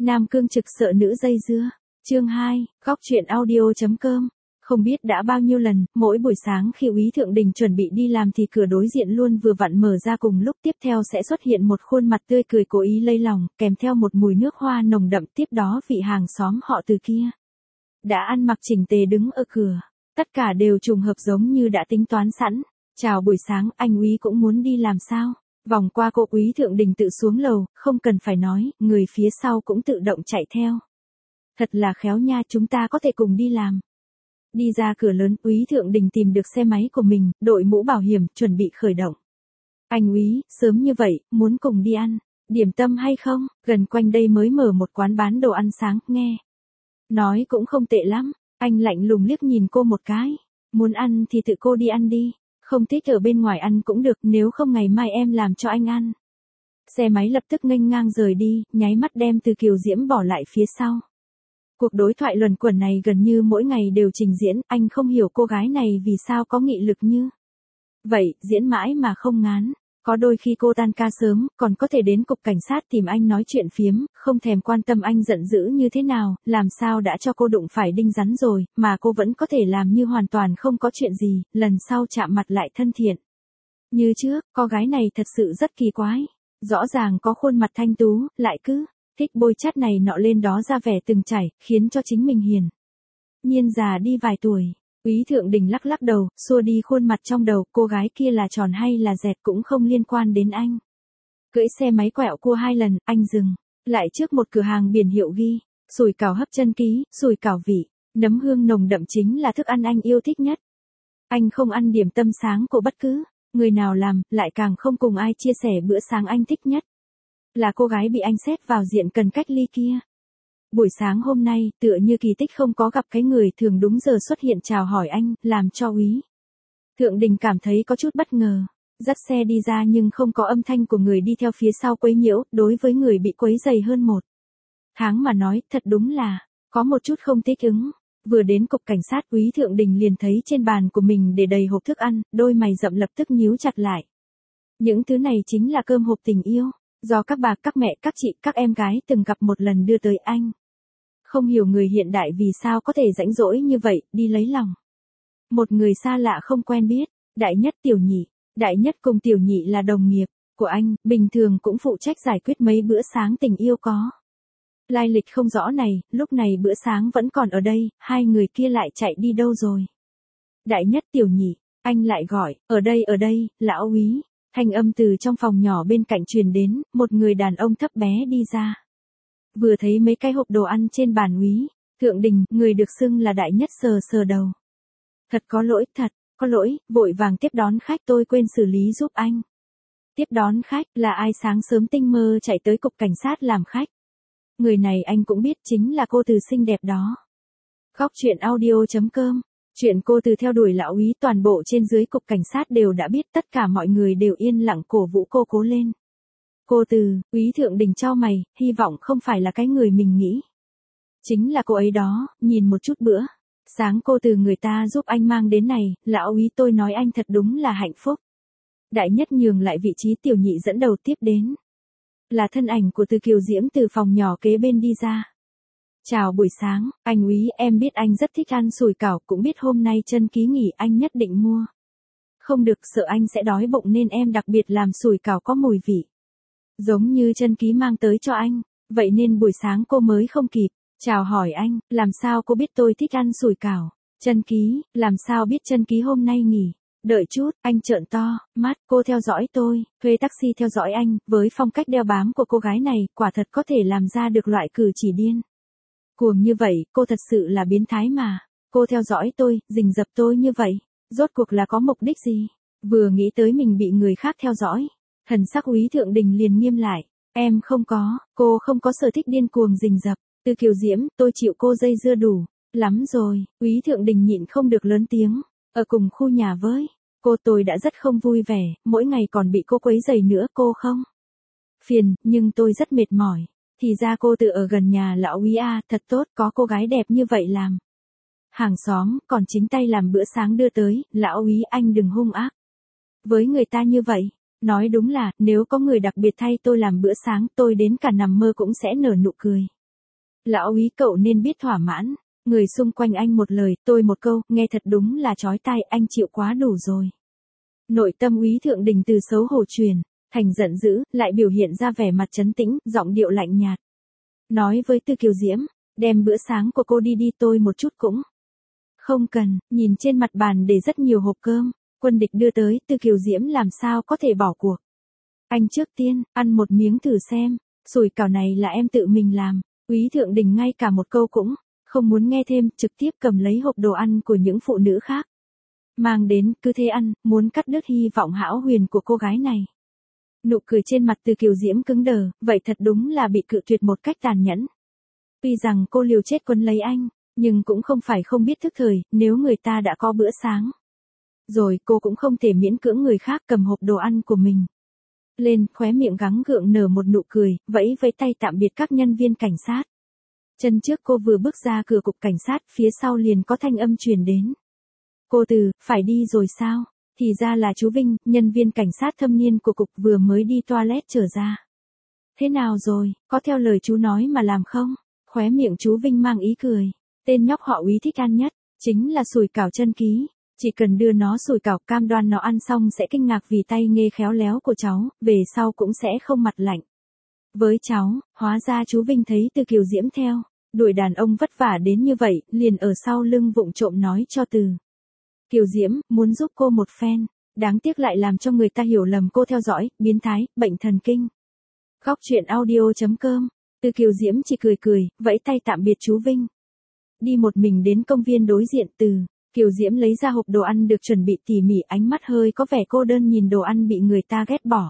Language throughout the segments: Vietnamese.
Nam cương trực sợ nữ dây dưa. Chương 2, góc truyện audio.com. Không biết đã bao nhiêu lần, mỗi buổi sáng khi Úy Thượng Đình chuẩn bị đi làm thì cửa đối diện luôn vừa vặn mở ra, cùng lúc tiếp theo sẽ xuất hiện một khuôn mặt tươi cười cố ý lấy lòng, kèm theo một mùi nước hoa nồng đậm, tiếp đó vị hàng xóm họ Từ kia đã ăn mặc chỉnh tề đứng ở cửa. Tất cả đều trùng hợp giống như đã tính toán sẵn. Chào buổi sáng, anh Úy cũng muốn đi làm sao? Vòng qua cô, Úy Thượng Đình tự xuống lầu, không cần phải nói, người phía sau cũng tự động chạy theo. Thật là khéo nha, chúng ta có thể cùng đi làm. Đi ra cửa lớn, Úy Thượng Đình tìm được xe máy của mình, đội mũ bảo hiểm, chuẩn bị khởi động. Anh Úy, sớm như vậy, muốn cùng đi ăn điểm tâm hay không? Gần quanh đây mới mở một quán bán đồ ăn sáng, nghe nói cũng không tệ lắm. Anh lạnh lùng liếc nhìn cô một cái. Muốn ăn thì tự cô đi ăn đi. Không thích ở bên ngoài ăn cũng được, nếu không ngày mai em làm cho anh ăn. Xe máy lập tức nghênh ngang rời đi, nháy mắt đem Từ Kiều Diễm bỏ lại phía sau. Cuộc đối thoại luẩn quẩn này gần như mỗi ngày đều trình diễn, anh không hiểu cô gái này vì sao có nghị lực như vậy, diễn mãi mà không ngán. Có đôi khi cô tan ca sớm, còn có thể đến cục cảnh sát tìm anh nói chuyện phiếm, không thèm quan tâm anh giận dữ như thế nào, làm sao đã cho cô đụng phải đinh rắn rồi, mà cô vẫn có thể làm như hoàn toàn không có chuyện gì, lần sau chạm mặt lại thân thiện. Như trước, cô gái này thật sự rất kỳ quái. Rõ ràng có khuôn mặt thanh tú, lại cứ thích bôi chát này nọ lên đó ra vẻ từng trải, khiến cho chính mình hiền nhiên già đi vài tuổi. Úy Thượng Đình lắc lắc đầu, xua đi khuôn mặt trong đầu, cô gái kia là tròn hay là dẹt cũng không liên quan đến anh. Cưỡi xe máy quẹo cua 2 lần, anh dừng lại trước một cửa hàng biển hiệu ghi sủi cảo hấp chân ký, sủi cảo vị, nấm hương nồng đậm chính là thức ăn anh yêu thích nhất. Anh không ăn điểm tâm sáng của bất cứ người nào làm, lại càng không cùng ai chia sẻ bữa sáng anh thích nhất. Là cô gái bị anh xếp vào diện cần cách ly kia. Buổi sáng hôm nay, tựa như kỳ tích không có gặp cái người thường đúng giờ xuất hiện chào hỏi anh, làm cho Úy Thượng Đình cảm thấy có chút bất ngờ. Dắt xe đi ra nhưng không có âm thanh của người đi theo phía sau quấy nhiễu, đối với người bị quấy dày hơn 1 tháng mà nói, thật đúng là có một chút không thích ứng. Vừa đến cục cảnh sát, Úy Thượng Đình liền thấy trên bàn của mình để đầy hộp thức ăn, đôi mày rậm lập tức nhíu chặt lại. Những thứ này chính là cơm hộp tình yêu, do các bà, các mẹ, các chị, các em gái từng gặp một lần đưa tới anh. Không hiểu người hiện đại vì sao có thể rãnh rỗi như vậy, đi lấy lòng một người xa lạ không quen biết. Đại Nhất, Tiểu Nhị. Đại Nhất cùng Tiểu Nhị là đồng nghiệp của anh, bình thường cũng phụ trách giải quyết mấy bữa sáng tình yêu có lai lịch không rõ này, lúc này bữa sáng vẫn còn ở đây, hai người kia lại chạy đi đâu rồi? Đại Nhất, Tiểu Nhị, anh lại gọi, ở đây, lão Úy. Thanh âm từ trong phòng nhỏ bên cạnh truyền đến, một người đàn ông thấp bé đi ra. Vừa thấy mấy cái hộp đồ ăn trên bàn Úy Thượng Đình, người được xưng là Đại Nhất sờ sờ đầu. Thật có lỗi, vội vàng tiếp đón khách, tôi quên xử lý giúp anh. Tiếp đón khách, là ai sáng sớm tinh mơ chạy tới cục cảnh sát làm khách? Người này anh cũng biết, chính là cô Từ xinh đẹp đó. Góc truyện audio.com. Chuyện cô Từ theo đuổi lão Úy toàn bộ trên dưới cục cảnh sát đều đã biết, tất cả mọi người đều yên lặng cổ vũ cô cố lên. Cô Từ, Úy Thượng Đình chau mày, hy vọng không phải là cái người mình nghĩ. Chính là cô ấy đó, nhìn một chút bữa sáng cô Từ người ta giúp anh mang đến này, lão Úy tôi nói anh thật đúng là hạnh phúc. Đại Nhất nhường lại vị trí, Tiểu Nhị dẫn đầu tiếp đến. Là thân ảnh của Từ Kiều Diễm từ phòng nhỏ kế bên đi ra. Chào buổi sáng, anh Úy, em biết anh rất thích ăn sủi cảo, cũng biết hôm nay chân ký nghỉ, anh nhất định mua. Không được, sợ anh sẽ đói bụng nên em đặc biệt làm sủi cảo có mùi vị giống như chân ký mang tới cho anh, vậy nên buổi sáng cô mới không kịp chào hỏi anh. Làm sao cô biết tôi thích ăn sủi cảo? Chân ký, làm sao biết chân ký hôm nay nghỉ? Đợi chút, anh trợn to mắt, cô theo dõi tôi, thuê taxi theo dõi anh, với phong cách đeo bám của cô gái này, quả thật có thể làm ra được loại cử chỉ điên cuồng như vậy, cô thật sự là biến thái mà. Cô theo dõi tôi, rình rập tôi như vậy, rốt cuộc là có mục đích gì? Vừa nghĩ tới mình bị người khác theo dõi, thần sắc Úy Thượng Đình liền nghiêm lại. Em không có, cô không có sở thích điên cuồng rình rập. Từ Kiều Diễm, tôi chịu cô dây dưa đủ lắm rồi. Úy Thượng Đình nhịn không được lớn tiếng. Ở cùng khu nhà với cô tôi đã rất không vui vẻ, mỗi ngày còn bị cô quấy rầy nữa, cô không phiền, nhưng tôi rất mệt mỏi. Thì ra cô Từ ở gần nhà lão Úy à, thật tốt, có cô gái đẹp như vậy làm hàng xóm, còn chính tay làm bữa sáng đưa tới. Lão Úy, anh đừng hung ác với người ta như vậy. Nói đúng là, nếu có người đặc biệt thay tôi làm bữa sáng, tôi đến cả nằm mơ cũng sẽ nở nụ cười. Lão úy cậu nên biết thỏa mãn. Người xung quanh anh một lời, tôi một câu, nghe thật đúng là chói tai, anh chịu quá đủ rồi. Nội tâm úy thượng đình từ xấu hổ truyền thành giận dữ, lại biểu hiện ra vẻ mặt trấn tĩnh, giọng điệu lạnh nhạt. Nói với Từ Kiều Diễm, đem bữa sáng của cô đi đi, tôi một chút cũng không cần. Nhìn trên mặt bàn để rất nhiều hộp cơm, Quân Địch đưa tới, Từ Kiều Diễm làm sao có thể bỏ cuộc. Anh trước tiên, ăn một miếng thử xem, sủi cảo này là em tự mình làm. Úy thượng đình ngay cả một câu cũng không muốn nghe thêm, trực tiếp cầm lấy hộp đồ ăn của những phụ nữ khác. Mang đến, cứ thế ăn, muốn cắt đứt hy vọng hão huyền của cô gái này. Nụ cười trên mặt Từ Kiều Diễm cứng đờ, vậy thật đúng là bị cự tuyệt một cách tàn nhẫn. Tuy rằng cô liều chết quấn lấy anh, nhưng cũng không phải không biết thức thời, nếu người ta đã có bữa sáng. Rồi cô cũng không thể miễn cưỡng người khác cầm hộp đồ ăn của mình. Lên, khóe miệng gắng gượng nở một nụ cười, vẫy với tay tạm biệt các nhân viên cảnh sát. Chân trước cô vừa bước ra cửa cục cảnh sát, phía sau liền có thanh âm truyền đến. Cô Từ, phải đi rồi sao? Thì ra là chú Vinh, nhân viên cảnh sát thâm niên của cục vừa mới đi toilet trở ra. Thế nào rồi, có theo lời chú nói mà làm không? Khóe miệng chú Vinh mang ý cười. Tên nhóc họ Úy thích ăn nhất, chính là sủi cảo chân ký. Chỉ cần đưa nó sủi cảo, cam đoan nó ăn xong sẽ kinh ngạc vì tay nghề khéo léo của cháu, về sau cũng sẽ không mặt lạnh. Với cháu, hóa ra chú Vinh thấy Từ Kiều Diễm theo đuổi đàn ông vất vả đến như vậy, liền ở sau lưng vụng trộm nói cho Từ Kiều Diễm, muốn giúp cô một phen, đáng tiếc lại làm cho người ta hiểu lầm cô theo dõi, biến thái, bệnh thần kinh. Góc truyện audio.com, Từ Kiều Diễm chỉ cười cười, vẫy tay tạm biệt chú Vinh. Đi một mình đến công viên đối diện. Từ Kiều Diễm lấy ra hộp đồ ăn được chuẩn bị tỉ mỉ, ánh mắt hơi có vẻ cô đơn nhìn đồ ăn bị người ta ghét bỏ.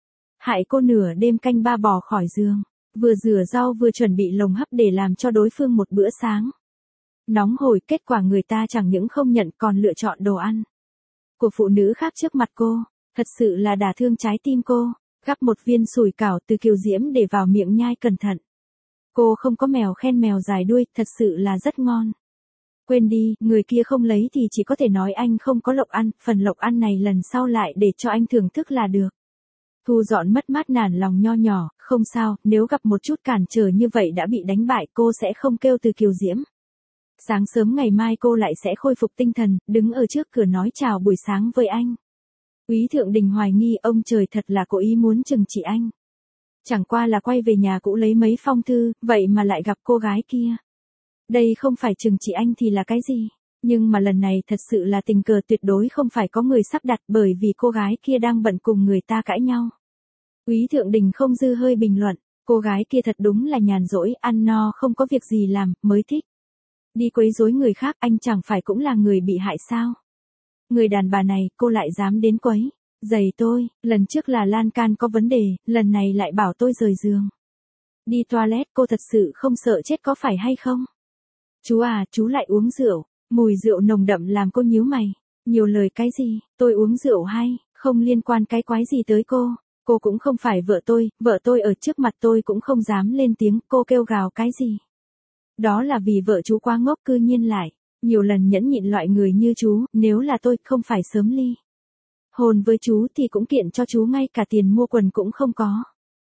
Hại cô nửa đêm canh ba bò khỏi giường, vừa rửa rau vừa chuẩn bị lồng hấp để làm cho đối phương một bữa sáng. Nóng hổi, kết quả người ta chẳng những không nhận còn lựa chọn đồ ăn của phụ nữ khác trước mặt cô, thật sự là đả thương trái tim cô. Gắp một viên sủi cảo, Từ Kiều Diễm để vào miệng nhai cẩn thận. Cô không có mèo khen mèo dài đuôi, thật sự là rất ngon. Quên đi, người kia không lấy thì chỉ có thể nói anh không có lộc ăn, phần lộc ăn này lần sau lại để cho anh thưởng thức là được. Thu dọn mất mát nản lòng nho nhỏ, không sao, nếu gặp một chút cản trở như vậy đã bị đánh bại cô sẽ không kêu Từ Kiều Diễm. Sáng sớm ngày mai cô lại sẽ khôi phục tinh thần, đứng ở trước cửa nói chào buổi sáng với anh. Úy thượng đình hoài nghi ông trời thật là cố ý muốn trừng trị anh. Chẳng qua là quay về nhà cũ lấy mấy phong thư, vậy mà lại gặp cô gái kia. Đây không phải trừng trị anh thì là cái gì? Nhưng mà lần này thật sự là tình cờ tuyệt đối không phải có người sắp đặt bởi vì cô gái kia đang bận cùng người ta cãi nhau. Úy thượng đình không dư hơi bình luận, cô gái kia thật đúng là nhàn rỗi, ăn no không có việc gì làm, mới thích. Đi quấy rối người khác, anh chẳng phải cũng là người bị hại sao? Người đàn bà này, cô lại dám đến quấy giày tôi, lần trước là lan can có vấn đề, lần này lại bảo tôi rời giường. Đi toilet, cô thật sự không sợ chết có phải hay không? Chú à, chú lại uống rượu, mùi rượu nồng đậm làm cô nhíu mày. Nhiều lời cái gì, tôi uống rượu hay, không liên quan cái quái gì tới cô cũng không phải vợ tôi ở trước mặt tôi cũng không dám lên tiếng, cô kêu gào cái gì. Đó là vì vợ chú quá ngốc cư nhiên lại, nhiều lần nhẫn nhịn loại người như chú, nếu là tôi không phải sớm ly hôn với chú thì cũng kiện cho chú ngay cả tiền mua quần cũng không có.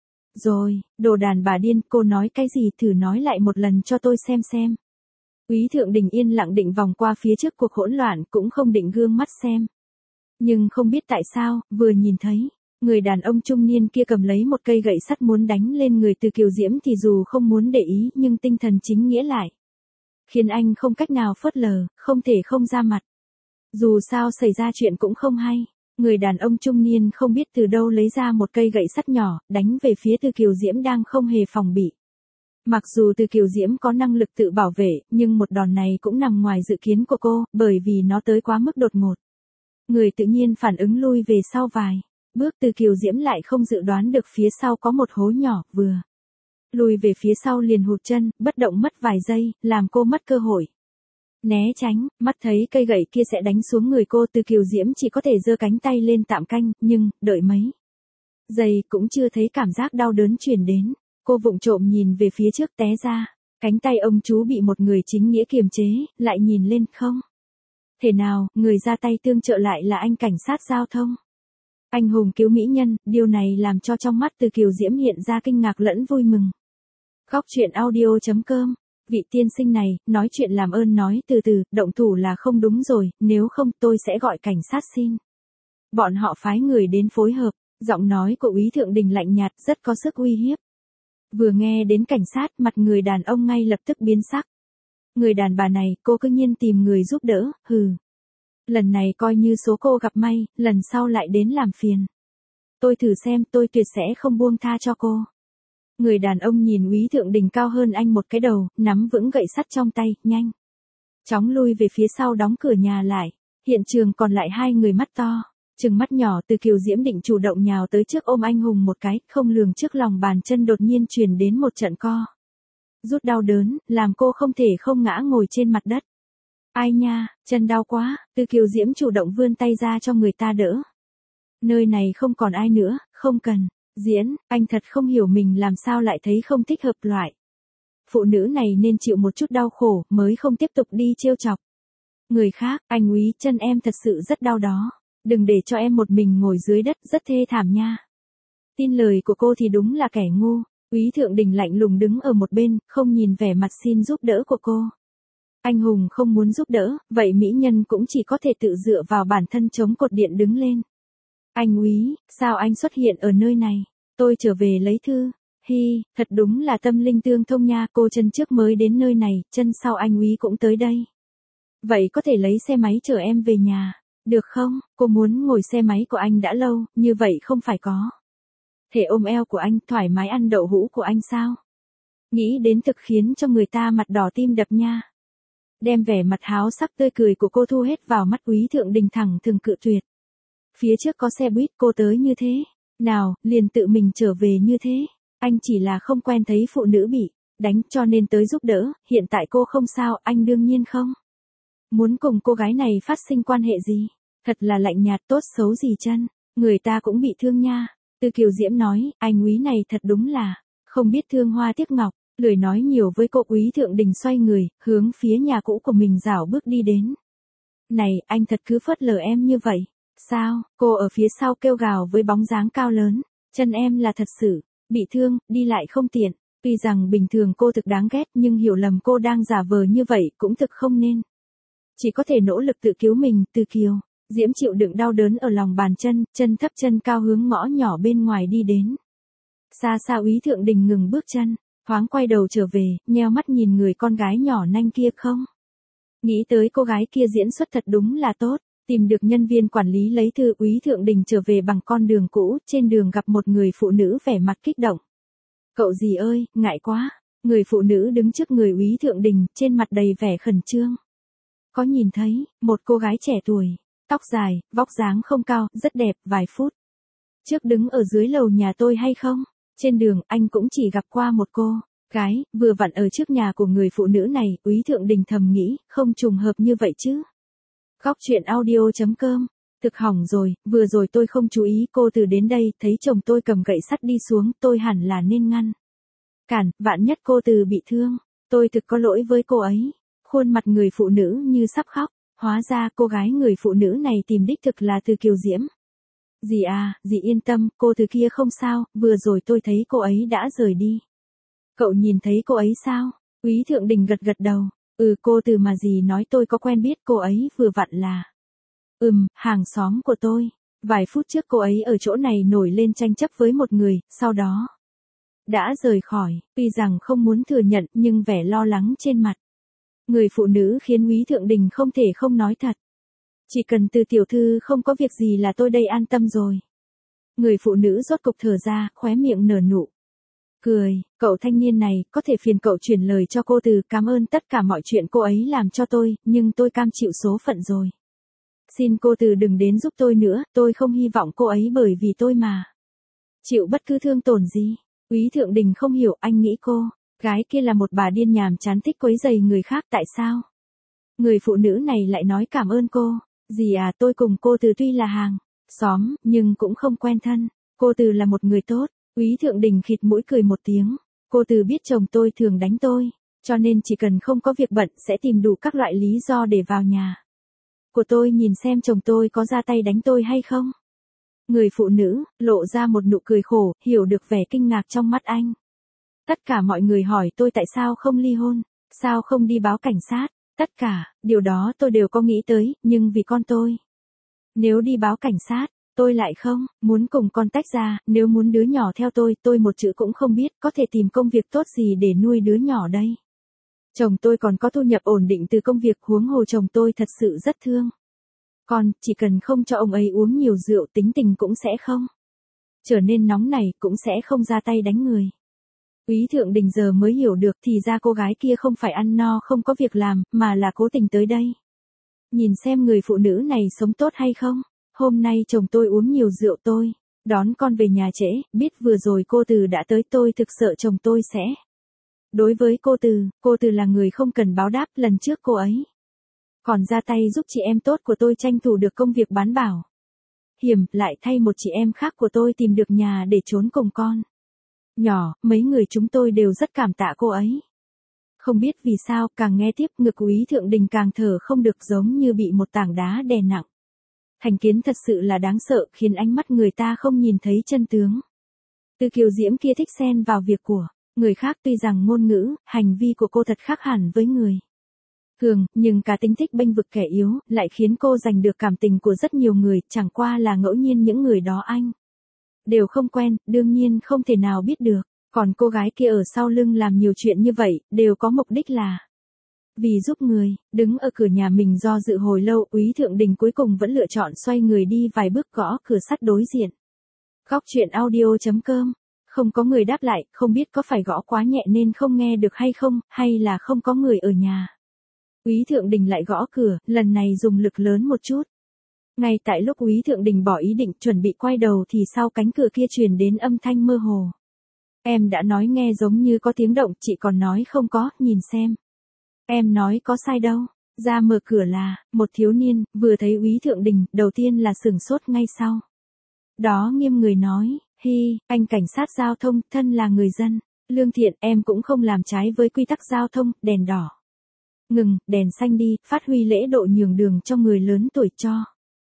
Rồi, đồ đàn bà điên, cô nói cái gì thử nói lại một lần cho tôi xem. Úy thượng đình yên lặng định vòng qua phía trước cuộc hỗn loạn cũng không định gương mắt xem. Nhưng không biết tại sao, vừa nhìn thấy, người đàn ông trung niên kia cầm lấy một cây gậy sắt muốn đánh lên người Từ Kiều Diễm thì dù không muốn để ý nhưng tinh thần chính nghĩa lại. Khiến anh không cách nào phớt lờ, không thể không ra mặt. Dù sao xảy ra chuyện cũng không hay. Người đàn ông trung niên không biết từ đâu lấy ra một cây gậy sắt nhỏ, đánh về phía Từ Kiều Diễm đang không hề phòng bị. Mặc dù Từ Kiều Diễm có năng lực tự bảo vệ, nhưng một đòn này cũng nằm ngoài dự kiến của cô, bởi vì nó tới quá mức đột ngột. Người tự nhiên phản ứng lui về sau vài bước, Từ Kiều Diễm lại không dự đoán được phía sau có một hố nhỏ, vừa lùi về phía sau liền hụt chân, bất động mất vài giây, làm cô mất cơ hội né tránh. Mắt thấy cây gậy kia sẽ đánh xuống người cô, Từ Kiều Diễm chỉ có thể giơ cánh tay lên tạm canh, nhưng đợi mấy giây cũng chưa thấy cảm giác đau đớn truyền đến. Cô vụng trộm nhìn về phía trước té ra, cánh tay ông chú bị một người chính nghĩa kiềm chế, lại nhìn lên không thể nào, người ra tay tương trợ lại là anh cảnh sát giao thông. Anh hùng cứu mỹ nhân, điều này làm cho trong mắt Từ Kiều Diễm hiện ra kinh ngạc lẫn vui mừng. Góc chuyện audio.com. Vị tiên sinh này, nói chuyện làm ơn nói từ từ, động thủ là không đúng rồi, nếu không tôi sẽ gọi cảnh sát xin. Bọn họ phái người đến phối hợp, giọng nói của úy Thượng Đình lạnh nhạt, rất có sức uy hiếp. Vừa nghe đến cảnh sát, mặt người đàn ông ngay lập tức biến sắc. Người đàn bà này, cô cứ nhiên tìm người giúp đỡ, hừ. Lần này coi như số cô gặp may, lần sau lại đến làm phiền. Tôi thử xem, tôi tuyệt sẽ không buông tha cho cô. Người đàn ông nhìn úy Thượng Đình cao hơn anh một cái đầu, nắm vững gậy sắt trong tay, nhanh chóng lui về phía sau đóng cửa nhà lại. Hiện trường còn lại hai người mắt to, trừng mắt nhỏ. Từ Kiều Diễm định chủ động nhào tới trước ôm anh hùng một cái, không lường trước lòng bàn chân đột nhiên truyền đến một trận co rút đau đớn, làm cô không thể không ngã ngồi trên mặt đất. Ai nha, chân đau quá. Từ Kiều Diễm chủ động vươn tay ra cho người ta đỡ. Nơi này không còn ai nữa, không cần. Diễn, anh thật không hiểu mình làm sao lại thấy không thích hợp loại. Phụ nữ này nên chịu một chút đau khổ, mới không tiếp tục đi trêu chọc người khác. Anh úy, chân em thật sự rất đau đó. Đừng để cho em một mình ngồi dưới đất, rất thê thảm nha. Tin lời của cô thì đúng là kẻ ngu. Úy Thượng Đình lạnh lùng đứng ở một bên, không nhìn vẻ mặt xin giúp đỡ của cô. Anh hùng không muốn giúp đỡ, vậy mỹ nhân cũng chỉ có thể tự dựa vào bản thân chống cột điện đứng lên. Anh úy, sao anh xuất hiện ở nơi này? Tôi trở về lấy thư. Hi, thật đúng là tâm linh tương thông nha. Cô chân trước mới đến nơi này, chân sau anh úy cũng tới đây. Vậy có thể lấy xe máy chở em về nhà, được không? Cô muốn ngồi xe máy của anh đã lâu, như vậy không phải có thể ôm eo của anh, thoải mái ăn đậu hũ của anh sao? Nghĩ đến thực khiến cho người ta mặt đỏ tim đập nha. Đem vẻ mặt háo sắc tươi cười của cô thu hết vào mắt úy Thượng Đình thẳng thừng cự tuyệt. Phía trước có xe buýt, cô tới như thế nào, liền tự mình trở về như thế. Anh chỉ là không quen thấy phụ nữ bị đánh cho nên tới giúp đỡ, hiện tại cô không sao, anh đương nhiên không muốn cùng cô gái này phát sinh quan hệ gì. Thật là lạnh nhạt, tốt xấu gì chân, người ta cũng bị thương nha. Từ Kiều Diễm nói, anh úy này thật đúng là không biết thương hoa tiếc ngọc. Lười nói nhiều với cô. Úy Thượng Đình xoay người, hướng phía nhà cũ của mình rảo bước đi đến. Này, anh thật cứ phớt lờ em như vậy. Sao? Cô ở phía sau kêu gào với bóng dáng cao lớn. Chân em là thật sự bị thương, đi lại không tiện. Tuy rằng bình thường cô thực đáng ghét nhưng hiểu lầm cô đang giả vờ như vậy cũng thực không nên. Chỉ có thể nỗ lực tự cứu mình. Từ Kiều Diễm chịu đựng đau đớn ở lòng bàn chân, chân thấp chân cao hướng ngõ nhỏ bên ngoài đi đến. Xa xa úy Thượng Đình ngừng bước chân, thoáng quay đầu trở về, nheo mắt nhìn người con gái nhỏ nanh kia không. Nghĩ tới cô gái kia diễn xuất thật đúng là tốt. Tìm được nhân viên quản lý lấy thư, úy Thượng Đình trở về bằng con đường cũ, trên đường gặp một người phụ nữ vẻ mặt kích động. Cậu gì ơi, ngại quá. Người phụ nữ đứng trước người úy Thượng Đình, trên mặt đầy vẻ khẩn trương. Có nhìn thấy, một cô gái trẻ tuổi, tóc dài, vóc dáng không cao, rất đẹp, vài phút trước đứng ở dưới lầu nhà tôi hay không? Trên đường, anh cũng chỉ gặp qua một cô gái, vừa vặn ở trước nhà của người phụ nữ này. Úy Thượng Đình thầm nghĩ, không trùng hợp như vậy chứ. Góc chuyện audio.com. Thực hỏng rồi, vừa rồi tôi không chú ý. Cô từ đến đây, thấy chồng tôi cầm gậy sắt đi xuống, tôi hẳn là nên ngăn cản, vạn nhất cô từ bị thương. Tôi thực có lỗi với cô ấy. Khuôn mặt người phụ nữ như sắp khóc. Hóa ra cô gái người phụ nữ này tìm đích thực là Từ Kiều Diễm. Dì à, dì yên tâm, cô từ kia không sao, vừa rồi tôi thấy cô ấy đã rời đi. Cậu nhìn thấy cô ấy sao? Úy Thượng Đình gật gật đầu. Cô từ mà dì nói tôi có quen biết cô ấy vừa vặn là. Hàng xóm của tôi. Vài phút trước cô ấy ở chỗ này nổi lên tranh chấp với một người, sau đó đã rời khỏi. Tuy rằng không muốn thừa nhận nhưng vẻ lo lắng trên mặt người phụ nữ khiến úy Thượng Đình không thể không nói thật. Chỉ cần Từ tiểu thư không có việc gì là tôi đây an tâm rồi. Người phụ nữ rốt cục thở ra, khóe miệng nở nụ cười. Cậu thanh niên này, có thể phiền cậu chuyển lời cho cô Từ, cảm ơn tất cả mọi chuyện cô ấy làm cho tôi, nhưng tôi cam chịu số phận rồi. Xin cô Từ đừng đến giúp tôi nữa, tôi không hy vọng cô ấy bởi vì tôi mà chịu bất cứ thương tổn gì. Úy Thượng Đình không hiểu, anh nghĩ cô gái kia là một bà điên nhàm chán thích quấy rầy người khác, tại sao người phụ nữ này lại nói cảm ơn cô? Dì à, tôi cùng cô Từ tuy là hàng xóm, nhưng cũng không quen thân. Cô Từ là một người tốt. Úy Thượng Đình khịt mũi cười một tiếng. Cô Từ biết chồng tôi thường đánh tôi, cho nên chỉ cần không có việc bận sẽ tìm đủ các loại lý do để vào nhà của tôi nhìn xem chồng tôi có ra tay đánh tôi hay không. Người phụ nữ lộ ra một nụ cười khổ, hiểu được vẻ kinh ngạc trong mắt anh. Tất cả mọi người hỏi tôi tại sao không ly hôn, sao không đi báo cảnh sát. Tất cả, điều đó tôi đều có nghĩ tới, nhưng vì con tôi. Nếu đi báo cảnh sát, tôi lại không, muốn cùng con tách ra, nếu muốn đứa nhỏ theo tôi một chữ cũng không biết, có thể tìm công việc tốt gì để nuôi đứa nhỏ đây. Chồng tôi còn có thu nhập ổn định từ công việc, huống hồ chồng tôi thật sự rất thương. Còn, chỉ cần không cho ông ấy uống nhiều rượu, tính tình cũng sẽ không trở nên nóng nảy, cũng sẽ không ra tay đánh người. Úy Thượng Đình giờ mới hiểu được thì ra cô gái kia không phải ăn no không có việc làm, mà là cố tình tới đây. Nhìn xem người phụ nữ này sống tốt hay không. Hôm nay chồng tôi uống nhiều rượu, tôi đón con về nhà trễ, biết vừa rồi cô Từ đã tới, tôi thực sợ chồng tôi sẽ. Đối với cô Từ là người không cần báo đáp, lần trước cô ấy còn ra tay giúp chị em tốt của tôi tranh thủ được công việc bán bảo hiểm, lại thay một chị em khác của tôi tìm được nhà để trốn cùng con nhỏ, mấy người chúng tôi đều rất cảm tạ cô ấy. Không biết vì sao, càng nghe tiếp, ngực Úy Thượng Đình càng thở không được, giống như bị một tảng đá đè nặng. Thành kiến thật sự là đáng sợ, khiến ánh mắt người ta không nhìn thấy chân tướng. Từ Kiều Diễm kia thích xen vào việc của người khác, tuy rằng ngôn ngữ, hành vi của cô thật khác hẳn với người thường, nhưng cá tính thích bênh vực kẻ yếu, lại khiến cô giành được cảm tình của rất nhiều người, chẳng qua là ngẫu nhiên những người đó anh đều không quen, đương nhiên không thể nào biết được. Còn cô gái kia ở sau lưng làm nhiều chuyện như vậy, đều có mục đích là vì giúp người. Đứng ở cửa nhà mình do dự hồi lâu, Úy Thượng Đình cuối cùng vẫn lựa chọn xoay người đi vài bước, gõ cửa sắt đối diện. Góc chuyện audio.com. Không có người đáp lại, không biết có phải gõ quá nhẹ nên không nghe được hay không, hay là không có người ở nhà. Úy Thượng Đình lại gõ cửa, lần này dùng lực lớn một chút. Ngay tại lúc Úy Thượng Đình bỏ ý định chuẩn bị quay đầu thì sau cánh cửa kia truyền đến âm thanh mơ hồ. Em đã nói nghe giống như có tiếng động, chị còn nói không có, nhìn xem. Em nói có sai đâu. Ra mở cửa là một thiếu niên, vừa thấy Úy Thượng Đình, đầu tiên là sửng sốt, ngay sau đó nghiêm người nói, hi, anh cảnh sát giao thông, thân là người dân lương thiện, em cũng không làm trái với quy tắc giao thông, đèn đỏ ngừng, đèn xanh đi, phát huy lễ độ nhường đường cho người lớn tuổi cho.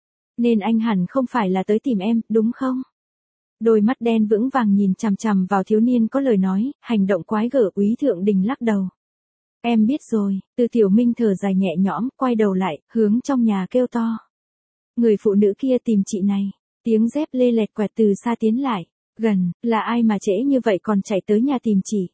Nên anh hẳn không phải là tới tìm em, đúng không? Đôi mắt đen vững vàng nhìn chằm chằm vào thiếu niên có lời nói, hành động quái gở. Úy Thượng Đình lắc đầu. Em biết rồi. Từ Tiểu Minh thở dài nhẹ nhõm, quay đầu lại, hướng trong nhà kêu to. Người phụ nữ kia tìm chị này. Tiếng dép lê lẹt quẹt từ xa tiến lại. Gần, là ai mà trễ như vậy còn chạy tới nhà tìm chị?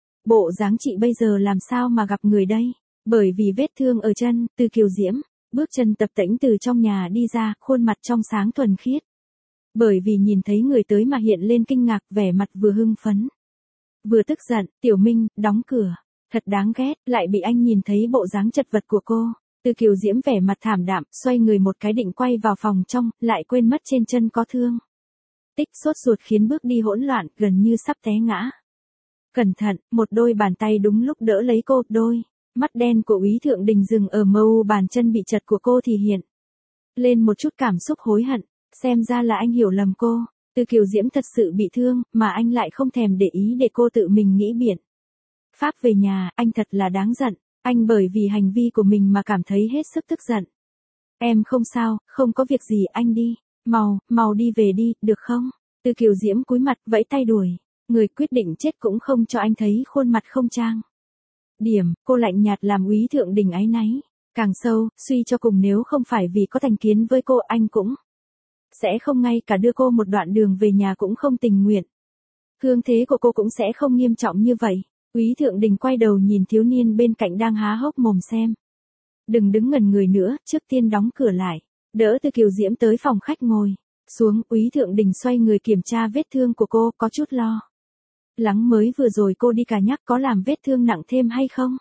Bộ dáng chị bây giờ làm sao mà gặp người đây? Bởi vì vết thương ở chân, Từ Kiều Diễm bước chân tập tễnh từ trong nhà đi ra, khuôn mặt trong sáng thuần khiết. Bởi vì nhìn thấy người tới mà hiện lên kinh ngạc, vẻ mặt vừa hưng phấn vừa tức giận. Tiểu Minh, đóng cửa. Thật đáng ghét, lại bị anh nhìn thấy bộ dáng chật vật của cô. Từ Kiều Diễm vẻ mặt thảm đạm, xoay người một cái định quay vào phòng trong, lại quên mất trên chân có thương tích, sốt ruột khiến bước đi hỗn loạn, gần như sắp té ngã. Cẩn thận, một đôi bàn tay đúng lúc đỡ lấy cô, đôi mắt đen của Úy Thượng Đình dừng ở mu bàn chân bị chật của cô thì hiện lên một chút cảm xúc hối hận. Xem ra là anh hiểu lầm cô. Từ Kiều Diễm thật sự bị thương, mà anh lại không thèm để ý để cô tự mình nghĩ biện pháp về nhà. Anh thật là đáng giận. Anh bởi vì hành vi của mình mà cảm thấy hết sức tức giận. Em không sao, không có việc gì, anh đi. Mau đi về đi, được không? Từ Kiều Diễm cúi mặt, vẫy tay đuổi. Người quyết định chết cũng không cho anh thấy khuôn mặt không trang điểm. Cô lạnh nhạt làm Úy Thượng Đình áy náy càng sâu, suy cho cùng nếu không phải vì có thành kiến với cô, anh cũng sẽ không ngay cả đưa cô một đoạn đường về nhà cũng không tình nguyện. Thương thế của cô cũng sẽ không nghiêm trọng như vậy. Úy Thượng Đình quay đầu nhìn thiếu niên bên cạnh đang há hốc mồm xem. Đừng đứng ngẩn người nữa, trước tiên đóng cửa lại. Đỡ Từ Kiều Diễm tới phòng khách ngồi xuống. Úy Thượng Đình xoay người kiểm tra vết thương của cô, có chút lo lắng, mới vừa rồi cô đi cà nhắc có làm vết thương nặng thêm hay không?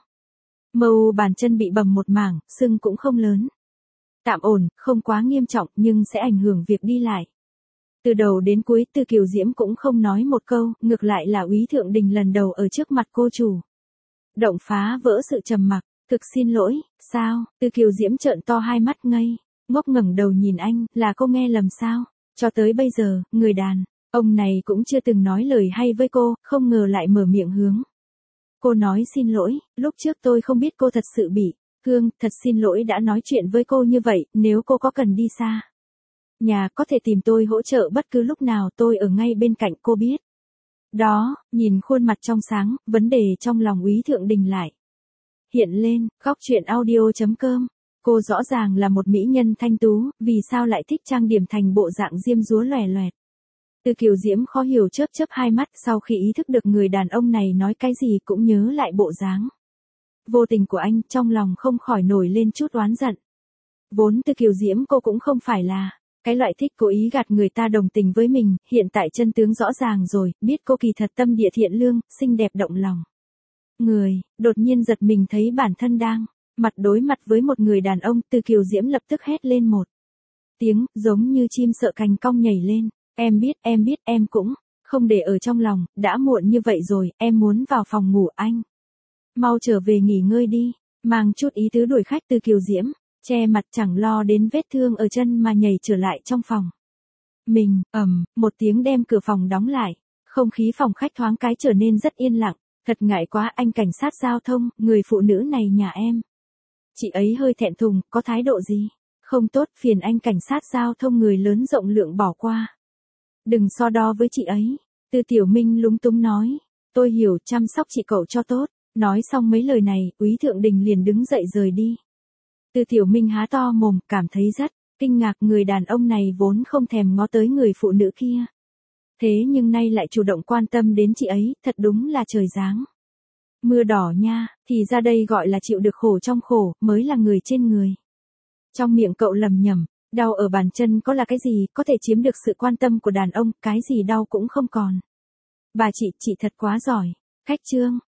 Mu bàn chân bị bầm một mảng, sưng cũng không lớn. Tạm ổn, không quá nghiêm trọng, nhưng sẽ ảnh hưởng việc đi lại. Từ đầu đến cuối, Từ Kiều Diễm cũng không nói một câu, ngược lại là Úy Thượng Đình lần đầu ở trước mặt cô chủ động phá vỡ sự trầm mặc. Thực xin lỗi. Sao? Từ Kiều Diễm trợn to hai mắt ngây ngốc ngẩng đầu nhìn anh, là cô nghe lầm sao? Cho tới bây giờ, người đàn ông này cũng chưa từng nói lời hay với cô, không ngờ lại mở miệng hướng cô nói xin lỗi. Lúc trước tôi không biết cô thật sự bị thương, thật xin lỗi đã nói chuyện với cô như vậy. Nếu cô có cần đi xa nhà, có thể tìm tôi hỗ trợ bất cứ lúc nào, tôi ở ngay bên cạnh, cô biết Đó, nhìn khuôn mặt trong sáng, vấn đề trong lòng Úy Thượng Đình lại hiện lên. Góc truyện audio.com. Cô rõ ràng là một mỹ nhân thanh tú, vì sao lại thích trang điểm thành bộ dạng diêm dúa lòe loẹt. Từ Kiều Diễm khó hiểu chớp chớp hai mắt, sau khi ý thức được người đàn ông này nói cái gì cũng nhớ lại bộ dáng vô tình của anh, trong lòng không khỏi nổi lên chút oán giận. Vốn Từ Kiều Diễm cô cũng không phải là cái loại thích cố ý gạt người ta đồng tình với mình, hiện tại chân tướng rõ ràng rồi, biết cô kỳ thật tâm địa thiện lương, xinh đẹp động lòng người, đột nhiên giật mình thấy bản thân đang mặt đối mặt với một người đàn ông. Từ Kiều Diễm lập tức hét lên một tiếng, giống như chim sợ cành cong nhảy lên. Em biết, em cũng không để ở trong lòng, đã muộn như vậy rồi, em muốn vào phòng ngủ anh. Mau trở về nghỉ ngơi đi, mang chút ý tứ đuổi khách. Từ Kiều Diễm che mặt chẳng lo đến vết thương ở chân mà nhảy trở lại trong phòng. Mình, một tiếng đem cửa phòng đóng lại, không khí phòng khách thoáng cái trở nên rất yên lặng. Thật ngại quá anh cảnh sát giao thông, người phụ nữ này nhà em. Chị ấy hơi thẹn thùng, có thái độ gì không tốt, phiền anh cảnh sát giao thông người lớn rộng lượng bỏ qua. Đừng so đo với chị ấy. Từ Tiểu Minh lúng túng nói. Tôi hiểu, chăm sóc chị cậu cho tốt. Nói xong mấy lời này, Úy Thượng Đình liền đứng dậy rời đi. Từ Tiểu Minh há to mồm, cảm thấy rất kinh ngạc, người đàn ông này vốn không thèm ngó tới người phụ nữ kia. Thế nhưng nay lại chủ động quan tâm đến chị ấy, thật đúng là trời giáng mưa đỏ nha, thì ra đây gọi là chịu được khổ trong khổ, mới là người trên người. Trong miệng cậu lầm nhầm, đau ở bàn chân có là cái gì, có thể chiếm được sự quan tâm của đàn ông, cái gì đau cũng không còn. Bà chị thật quá giỏi. Khách trương.